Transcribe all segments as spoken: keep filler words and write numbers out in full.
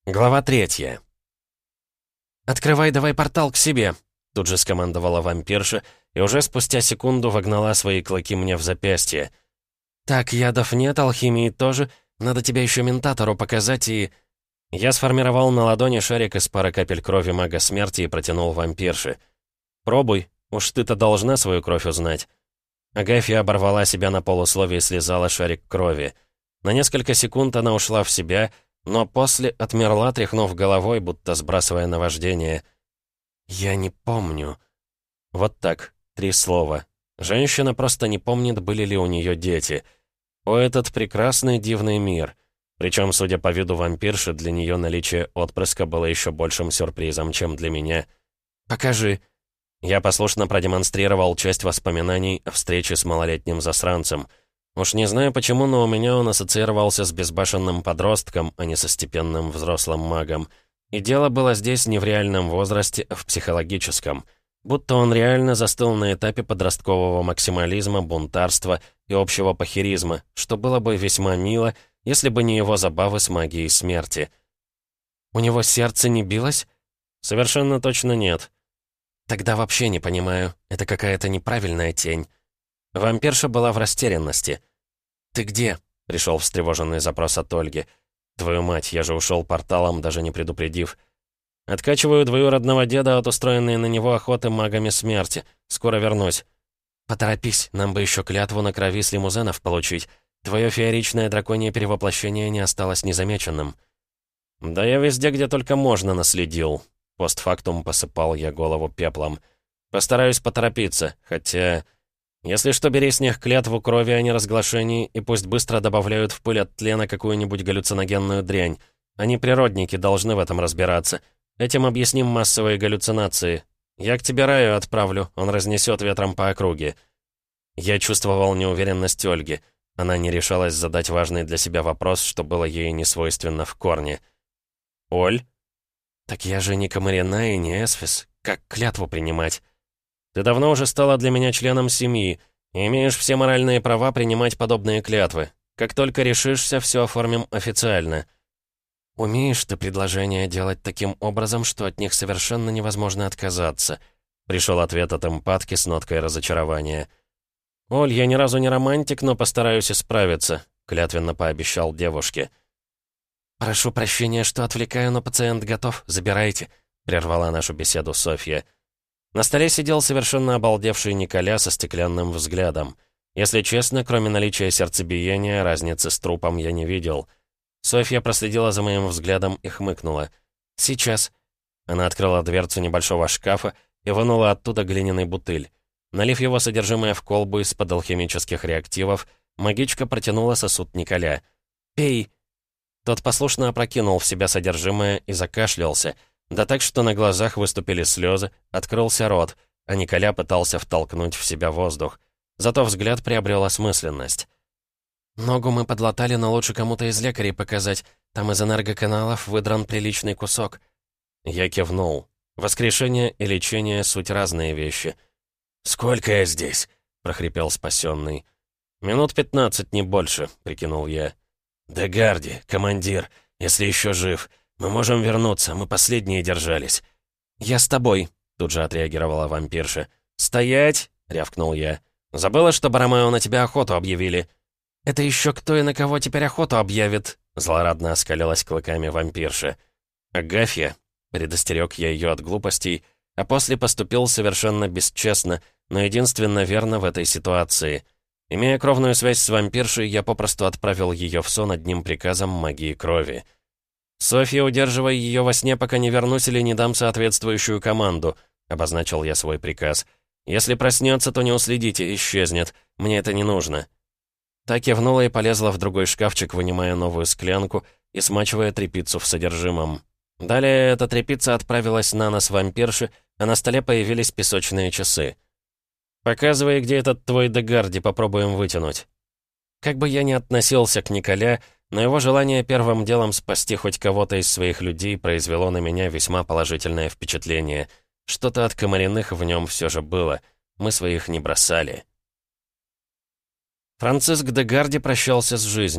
Глава третья. «Открывай давай портал к себе», — тут же скомандовала вампирша и уже спустя секунду вогнала свои клыки мне в запястье. «Так, ядов нет, алхимии тоже. Надо тебя еще ментатору показать и...» Я сформировал на ладони шарик из пары капель крови мага смерти и протянул вампирше. «Пробуй, уж ты-то должна свою кровь узнать». Агафья оборвала себя на полусловие и слезала шарик крови. На несколько секунд она ушла в себя, но после отмерла, тряхнув головой, будто сбрасывая наваждение. «Я не помню». Вот так, три слова. Женщина просто не помнит, были ли у нее дети. О, этот прекрасный дивный мир. Причем, судя по виду вампирши, для нее наличие отпрыска было еще большим сюрпризом, чем для меня. «Покажи». Я послушно продемонстрировал часть воспоминаний о встрече с малолетним засранцем. Уж не знаю почему, но у меня он ассоциировался с безбашенным подростком, а не со степенным взрослым магом. И дело было здесь не в реальном возрасте, а в психологическом. Будто он реально застыл на этапе подросткового максимализма, бунтарства и общего похеризма, что было бы весьма мило, если бы не его забавы с магией смерти. «У него сердце не билось?» «Совершенно точно нет». «Тогда вообще не понимаю. Это какая-то неправильная тень». Вампирша была в растерянности. «Ты где?» — пришел встревоженный запрос от Ольги. «Твою мать, я же ушел порталом, даже не предупредив. Откачиваю двоюродного деда от устроенной на него охоты магами смерти. Скоро вернусь». «Поторопись, нам бы еще клятву на крови с лимузенов получить. Твое фееричное драконье перевоплощение не осталось незамеченным». «Да я везде, где только можно, наследил». Постфактум посыпал я голову пеплом. «Постараюсь поторопиться, хотя... Если что, бери с них клятву крови о неразглашении, и пусть быстро добавляют в пыль от тлена какую-нибудь галлюциногенную дрянь. Они природники, должны в этом разбираться. Этим объясним массовые галлюцинации. Я к тебе Раю отправлю, он разнесет ветром по округе». Я чувствовал неуверенность Ольги. Она не решалась задать важный для себя вопрос, что было ей не свойственно в корне. «Оль?» «Так я же не Камарина и не Эсфис. Как клятву принимать?» «Ты давно уже стала для меня членом семьи и имеешь все моральные права принимать подобные клятвы. Как только решишься, все оформим официально». «Умеешь ты предложения делать таким образом, что от них совершенно невозможно отказаться?» Пришел ответ от эмпатки с ноткой разочарования. «Оль, я ни разу не романтик, но постараюсь исправиться», — клятвенно пообещал девушке. «Прошу прощения, что отвлекаю, но пациент готов. Забирайте», — прервала нашу беседу Софья. На столе сидел совершенно обалдевший Николя со стеклянным взглядом. Если честно, кроме наличия сердцебиения, разницы с трупом я не видел. Софья проследила за моим взглядом и хмыкнула. «Сейчас». Она открыла дверцу небольшого шкафа и вынула оттуда глиняный бутыль. Налив его содержимое в колбу из-под алхимических реактивов, магичка протянула сосуд Николя. «Пей». Тот послушно опрокинул в себя содержимое и закашлялся, да так, что на глазах выступили слезы, открылся рот, а Николя пытался втолкнуть в себя воздух. Зато взгляд приобрел осмысленность. «Ногу мы подлатали, но лучше кому-то из лекарей показать. Там из энергоканалов выдран приличный кусок». Я кивнул. Воскрешение и лечение — суть разные вещи. «Сколько я здесь?» — прохрипел спасенный. «Минут пятнадцать, не больше», — прикинул я. «Дегарди, командир, если еще жив, мы можем вернуться, мы последние держались». «Я с тобой», — тут же отреагировала вампирша. «Стоять!» — рявкнул я. «Забыла, что Баромео на тебя охоту объявили?» «Это еще кто и на кого теперь охоту объявит?» Злорадно оскалилась клыками вампирша. «Агафья», — предостерег я ее от глупостей, а после поступил совершенно бесчестно, но единственно верно в этой ситуации. Имея кровную связь с вампиршей, я попросту отправил ее в сон одним приказом магии крови. «Софья, удерживай ее во сне, пока не вернусь или не дам соответствующую команду», — обозначил я свой приказ. «Если проснется, то не уследите, исчезнет. Мне это не нужно». Та кивнула и полезла в другой шкафчик, вынимая новую склянку и смачивая тряпицу в содержимом. Далее эта тряпица отправилась на нос вампирши, а на столе появились песочные часы. «Показывай, где этот твой Дегарди, попробуем вытянуть». Как бы я ни относился к Николя, но его желание первым делом спасти хоть кого-то из своих людей произвело на меня весьма положительное впечатление. Что-то от Комариных в нем все же было. Мы своих не бросали. Франциск Дегарди прощался с жизнью.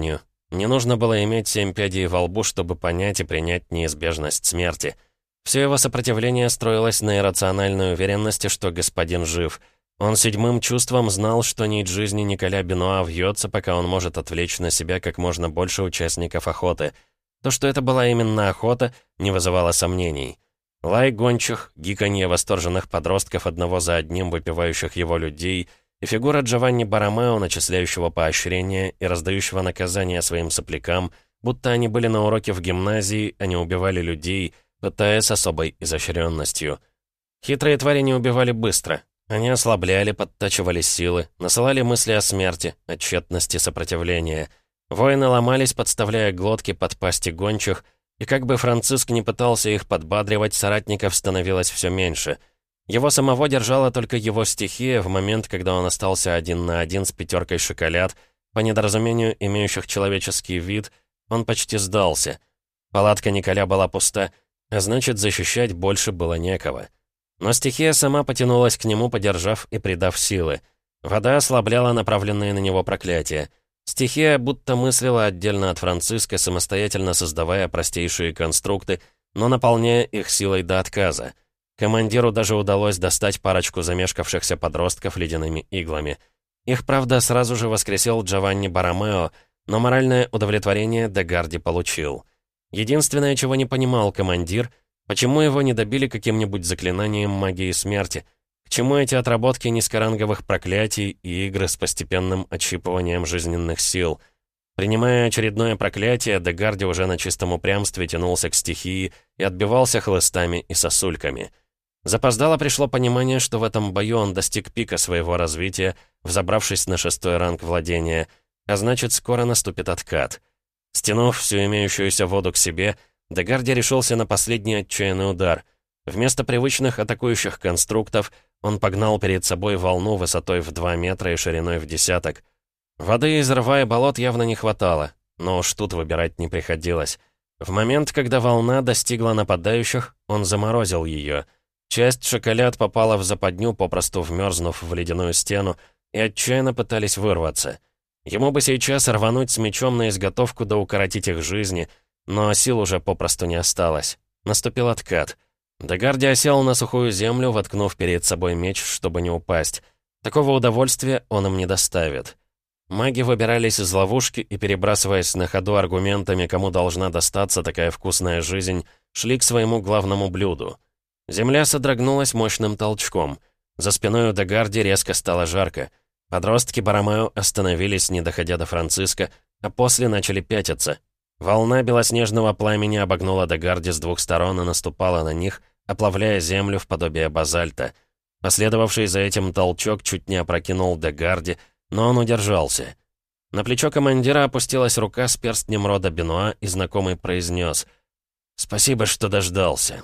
Не нужно было иметь семь пядей во лбу, чтобы понять и принять неизбежность смерти. Все его сопротивление строилось на иррациональной уверенности, что господин жив. Он седьмым чувством знал, что нить жизни Николя Бенуа вьется, пока он может отвлечь на себя как можно больше участников охоты. То, что это была именно охота, не вызывало сомнений. Лай гончих, гиканье восторженных подростков, одного за одним выпивающих его людей, и фигура Джованни Боромео, начисляющего поощрения и раздающего наказания своим соплякам, будто они были на уроке в гимназии, они убивали людей, пытаясь особой изощренностью. Хитрые твари не убивали быстро. Они ослабляли, подтачивали силы, насылали мысли о смерти, о тщетности сопротивления. Воины ломались, подставляя глотки под пасти гончих, и как бы Франциск не пытался их подбадривать, соратников становилось все меньше. Его самого держала только его стихия в момент, когда он остался один на один с пятеркой шоколад, по недоразумению имеющих человеческий вид, он почти сдался. Палатка Николя была пуста, а значит, защищать больше было некого. Но стихия сама потянулась к нему, подержав и придав силы. Вода ослабляла направленные на него проклятия. Стихия будто мыслила отдельно от Франциска, самостоятельно создавая простейшие конструкты, но наполняя их силой до отказа. Командиру даже удалось достать парочку замешкавшихся подростков ледяными иглами. Их, правда, сразу же воскресил Джованни Боромео, но моральное удовлетворение Дегарди получил. Единственное, чего не понимал командир, почему его не добили каким-нибудь заклинанием магии смерти, к чему эти отработки низкоранговых проклятий и игры с постепенным отщипыванием жизненных сил. Принимая очередное проклятие, Дегарди уже на чистом упрямстве тянулся к стихии и отбивался хлыстами и сосульками. Запоздало пришло понимание, что в этом бою он достиг пика своего развития, взобравшись на шестой ранг владения, а значит, скоро наступит откат. Стянув всю имеющуюся воду к себе, Дегарди решился на последний отчаянный удар. Вместо привычных атакующих конструктов он погнал перед собой волну высотой в два метра и шириной в десяток. Воды из рва и болот явно не хватало, но уж тут выбирать не приходилось. В момент, когда волна достигла нападающих, он заморозил ее. Часть шоколад попала в западню, попросту вмерзнув в ледяную стену, и отчаянно пытались вырваться. Ему бы сейчас рвануть с мечом на изготовку да укоротить их жизни, но сил уже попросту не осталось. Наступил откат. Дегарди осел на сухую землю, воткнув перед собой меч, чтобы не упасть. Такого удовольствия он им не доставит. Маги выбирались из ловушки и, перебрасываясь на ходу аргументами, кому должна достаться такая вкусная жизнь, шли к своему главному блюду. Земля содрогнулась мощным толчком. За спиной у Дегарди резко стало жарко. Подростки Боромео остановились, не доходя до Франциска, а после начали пятиться. Волна белоснежного пламени обогнула Дегарди с двух сторон и наступала на них, оплавляя землю в подобие базальта. Последовавший за этим толчок чуть не опрокинул Дегарди, но он удержался. На плечо командира опустилась рука с перстнем рода Бенуа, и знакомый произнес: «Спасибо, что дождался».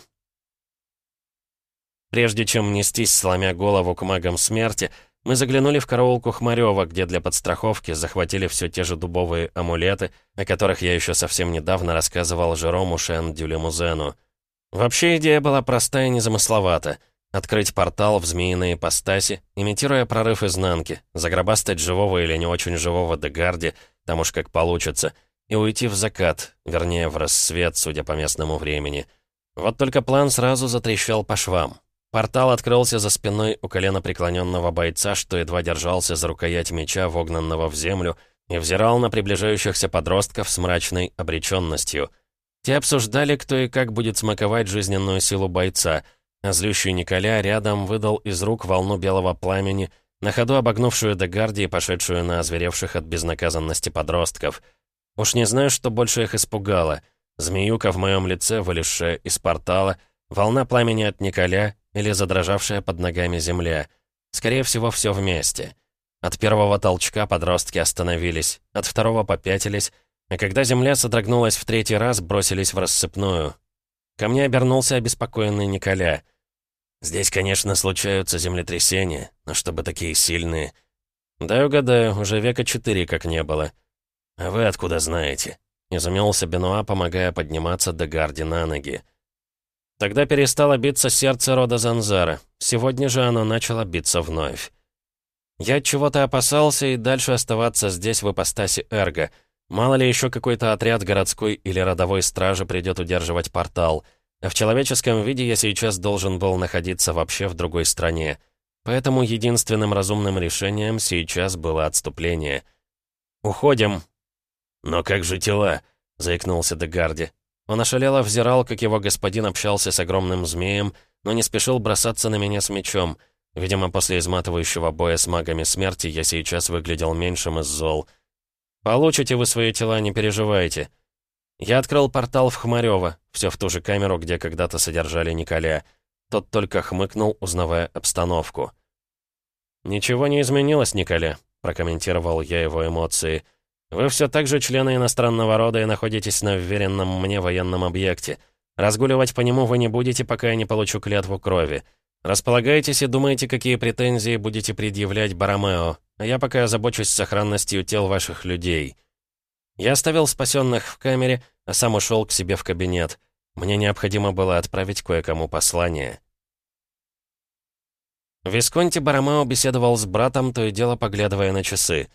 Прежде чем нестись, сломя голову к магам смерти, мы заглянули в караулку Хмарёва, где для подстраховки захватили все те же дубовые амулеты, о которых я еще совсем недавно рассказывал Жерому Шен-Дюлемузену. Вообще идея была простая и незамысловата. Открыть портал в змеиной ипостаси, имитируя прорыв изнанки, загробастать живого или не очень живого Дегарди, там уж как получится, и уйти в закат, вернее, в рассвет, судя по местному времени. Вот только план сразу затрещал по швам. Портал открылся за спиной у коленопреклоненного бойца, что едва держался за рукоять меча, вогнанного в землю, и взирал на приближающихся подростков с мрачной обреченностью. Те обсуждали, кто и как будет смаковать жизненную силу бойца, а злющий Николя рядом выдал из рук волну белого пламени, на ходу обогнувшую Дегарди и пошедшую на озверевших от безнаказанности подростков. Уж не знаю, что больше их испугало. Змеюка в моем лице, вылезшая из портала, волна пламени от Николя или задрожавшая под ногами земля. Скорее всего, все вместе. От первого толчка подростки остановились, от второго попятились, а когда земля содрогнулась в третий раз, бросились в рассыпную. Ко мне обернулся обеспокоенный Николя. «Здесь, конечно, случаются землетрясения, но чтобы такие сильные...» «Дай угадаю, уже века четыре как не было». «А вы откуда знаете?» — изумился Бенуа, помогая подниматься Дегарди на ноги. Тогда перестало биться сердце рода Занзара. Сегодня же оно начало биться вновь. Я чего-то опасался и дальше оставаться здесь в ипостаси Эрго. Мало ли еще какой-то отряд городской или родовой стражи придет удерживать портал. А в человеческом виде я сейчас должен был находиться вообще в другой стране. Поэтому единственным разумным решением сейчас было отступление. «Уходим!» «Но как же тела?» — заикнулся Дегарди. Он ошалело взирал, как его господин общался с огромным змеем, но не спешил бросаться на меня с мечом. Видимо, после изматывающего боя с магами смерти я сейчас выглядел меньшим из зол. «Получите вы свои тела, не переживайте». Я открыл портал в Хмарёво, все в ту же камеру, где когда-то содержали Николя. Тот только хмыкнул, узнавая обстановку. «Ничего не изменилось, Николя», — прокомментировал я его эмоции. «Вы все так же члены иностранного рода и находитесь на вверенном мне военном объекте. Разгуливать по нему вы не будете, пока я не получу клятву крови. Располагайтесь и думайте, какие претензии будете предъявлять Боромео, а я пока озабочусь сохранностью тел ваших людей». Я оставил спасенных в камере, а сам ушел к себе в кабинет. Мне необходимо было отправить кое-кому послание. Висконти Боромео беседовал с братом, то и дело поглядывая на часы.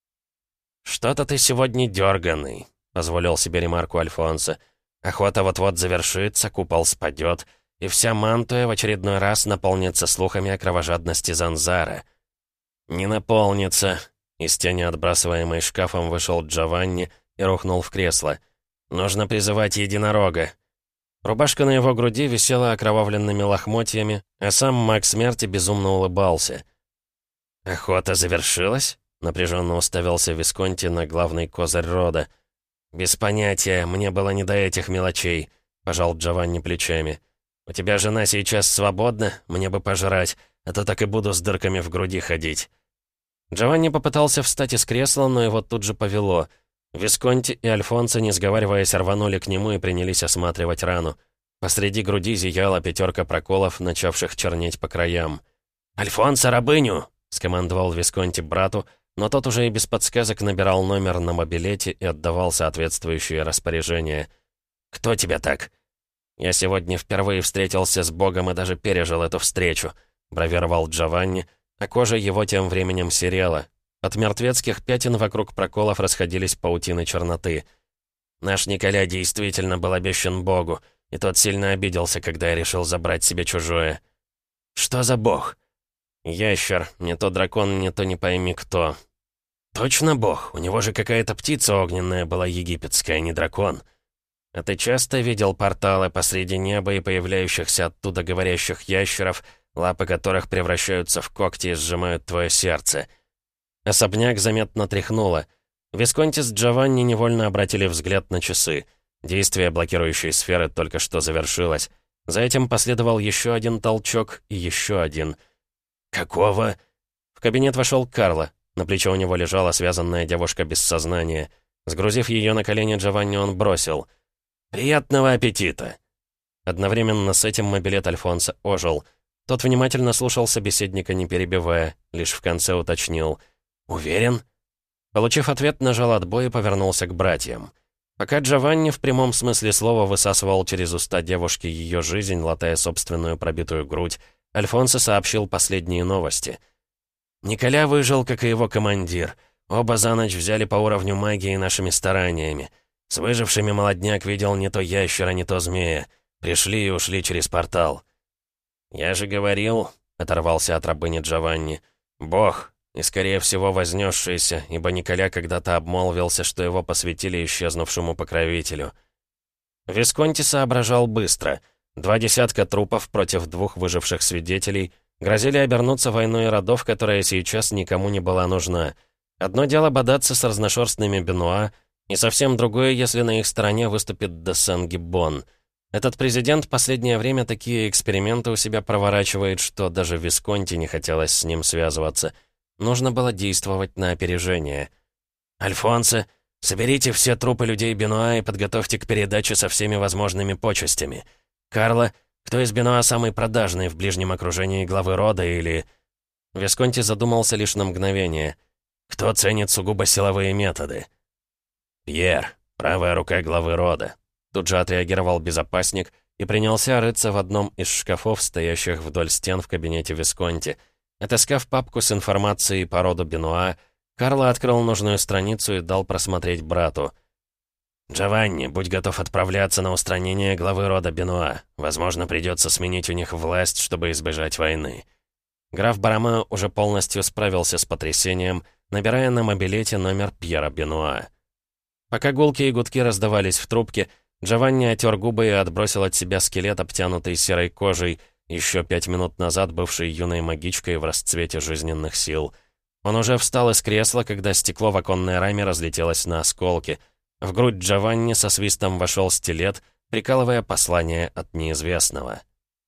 «Что-то ты сегодня дерганый», — позволил себе ремарку Альфонсо. «Охота вот-вот завершится, купол спадет, и вся Мантуя в очередной раз наполнится слухами о кровожадности Занзара». «Не наполнится», — из тени, отбрасываемой шкафом, вышел Джованни и рухнул в кресло. «Нужно призывать единорога». Рубашка на его груди висела окровавленными лохмотьями, а сам маг смерти безумно улыбался. «Охота завершилась?» — напряженно уставился Висконти на главный козырь рода. «Без понятия, мне было не до этих мелочей», — пожал Джованни плечами. «У тебя жена сейчас свободна? Мне бы пожрать, а то так и буду с дырками в груди ходить». Джованни попытался встать из кресла, но его тут же повело. Висконти и Альфонсо, не сговариваясь, рванули к нему и принялись осматривать рану. Посреди груди зияла пятерка проколов, начавших чернеть по краям. «Альфонсо, рабыню!» — скомандовал Висконти брату, но тот уже и без подсказок набирал номер на мобилете и отдавал соответствующие распоряжения. «Кто тебя так?» «Я сегодня впервые встретился с Богом и даже пережил эту встречу», — бравировал Джованни, а кожа его тем временем серела. От мертвецких пятен вокруг проколов расходились паутины черноты. «Наш Николя действительно был обещан Богу, и тот сильно обиделся, когда я решил забрать себе чужое». «Что за Бог?» «Ящер, не то дракон, не то не пойми кто». «Точно Бог? У него же какая-то птица огненная была египетская, не дракон». «А ты часто видел порталы посреди неба и появляющихся оттуда говорящих ящеров, лапы которых превращаются в когти и сжимают твое сердце?» Особняк заметно тряхнуло. Висконти с Джованни невольно обратили взгляд на часы. Действие блокирующей сферы только что завершилось. За этим последовал еще один толчок и еще один. «Какого?» В кабинет вошел Карло. На плече у него лежала связанная девушка без сознания. Сгрузив ее на колени, Джованни он бросил. «Приятного аппетита!» Одновременно с этим мобилет Альфонсо ожил. Тот внимательно слушал собеседника, не перебивая, лишь в конце уточнил. «Уверен?» Получив ответ, нажал отбой и повернулся к братьям. Пока Джованни в прямом смысле слова высасывал через уста девушки ее жизнь, латая собственную пробитую грудь, Альфонсо сообщил последние новости. «Николя выжил, как и его командир. Оба за ночь взяли по уровню магии нашими стараниями. С выжившими молодняк видел не то ящера, не то змея. Пришли и ушли через портал». «Я же говорил», — оторвался от рабыни Джованни, — «Бог, и, скорее всего, вознесшийся, ибо Николя когда-то обмолвился, что его посвятили исчезнувшему покровителю». Висконти соображал быстро. Два десятка трупов против двух выживших свидетелей грозили обернуться войной родов, которая сейчас никому не была нужна. Одно дело бодаться с разношерстными Бенуа, и совсем другое, если на их стороне выступит де Сен-Гиббон. Этот президент последнее время такие эксперименты у себя проворачивает, что даже Висконти не хотелось с ним связываться. Нужно было действовать на опережение. «Альфонсо, соберите все трупы людей Бенуа и подготовьте к передаче со всеми возможными почестями. Карло, кто из Бенуа самый продажный в ближнем окружении главы рода или...» Висконти задумался лишь на мгновение. «Кто ценит сугубо силовые методы?» «Пьер, правая рука главы рода». Тут же отреагировал безопасник и принялся рыться в одном из шкафов, стоящих вдоль стен в кабинете Висконти. Отыскав папку с информацией по роду Бенуа, Карло открыл нужную страницу и дал просмотреть брату. «Джованни, будь готов отправляться на устранение главы рода Бенуа. Возможно, придется сменить у них власть, чтобы избежать войны». Граф Барамео уже полностью справился с потрясением, набирая на мобилете номер Пьера Бенуа. Пока гулки и гудки раздавались в трубке, Джованни отер губы и отбросил от себя скелет, обтянутый серой кожей, еще пять минут назад бывший юной магичкой в расцвете жизненных сил. Он уже встал из кресла, когда стекло в оконной раме разлетелось на осколки. В грудь Джованни со свистом вошел стилет, прикалывая послание от неизвестного.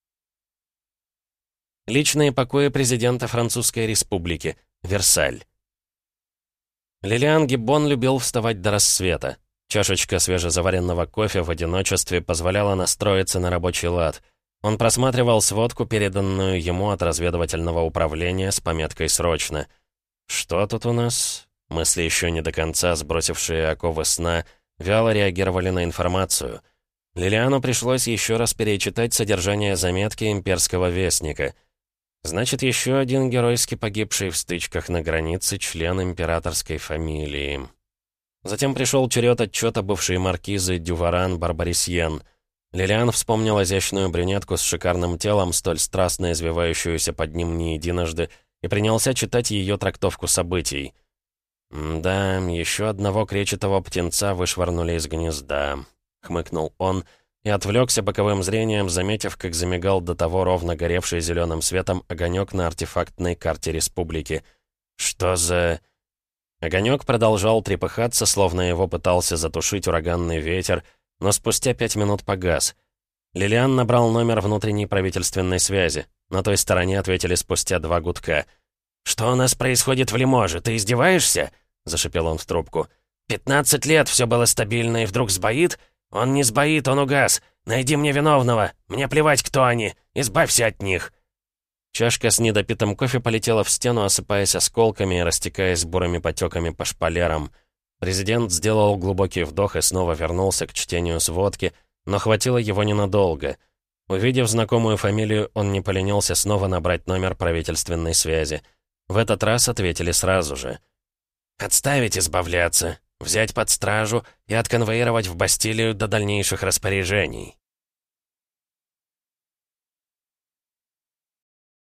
Личные покои президента Французской Республики. Версаль. Лилиан Гиббон любил вставать до рассвета. Чашечка свежезаваренного кофе в одиночестве позволяла настроиться на рабочий лад. Он просматривал сводку, переданную ему от разведывательного управления с пометкой «Срочно». «Что тут у нас?» Мысли, еще не до конца сбросившие оковы сна, вяло реагировали на информацию. Лилиану пришлось еще раз перечитать содержание заметки имперского вестника. Значит, еще один геройски погибший в стычках на границе член императорской фамилии. Затем пришел черед отчета бывшей маркизы Дюваран Барбарисьен. Лилиан вспомнил изящную брюнетку с шикарным телом, столь страстно извивающуюся под ним не единожды, и принялся читать ее трактовку событий. «Да, еще одного кречетого птенца вышвырнули из гнезда», — хмыкнул он, и отвлекся боковым зрением, заметив, как замигал до того ровно горевший зеленым светом огонек на артефактной карте республики. «Что за...» Огонек продолжал трепыхаться, словно его пытался затушить ураганный ветер, но спустя пять минут погас. Лилиан набрал номер внутренней правительственной связи. На той стороне ответили спустя два гудка. «Что у нас происходит в Лиможе? Ты издеваешься?» — зашипел он в трубку. «Пятнадцать лет все было стабильно, и вдруг сбоит? Он не сбоит, он угас. Найди мне виновного. Мне плевать, кто они. Избавься от них». Чашка с недопитым кофе полетела в стену, осыпаясь осколками и растекаясь бурыми потеками по шпалерам. Президент сделал глубокий вдох и снова вернулся к чтению сводки, но хватило его ненадолго. Увидев знакомую фамилию, он не поленился снова набрать номер правительственной связи. В этот раз ответили сразу же. «Отставить избавляться, взять под стражу и отконвоировать в Бастилию до дальнейших распоряжений».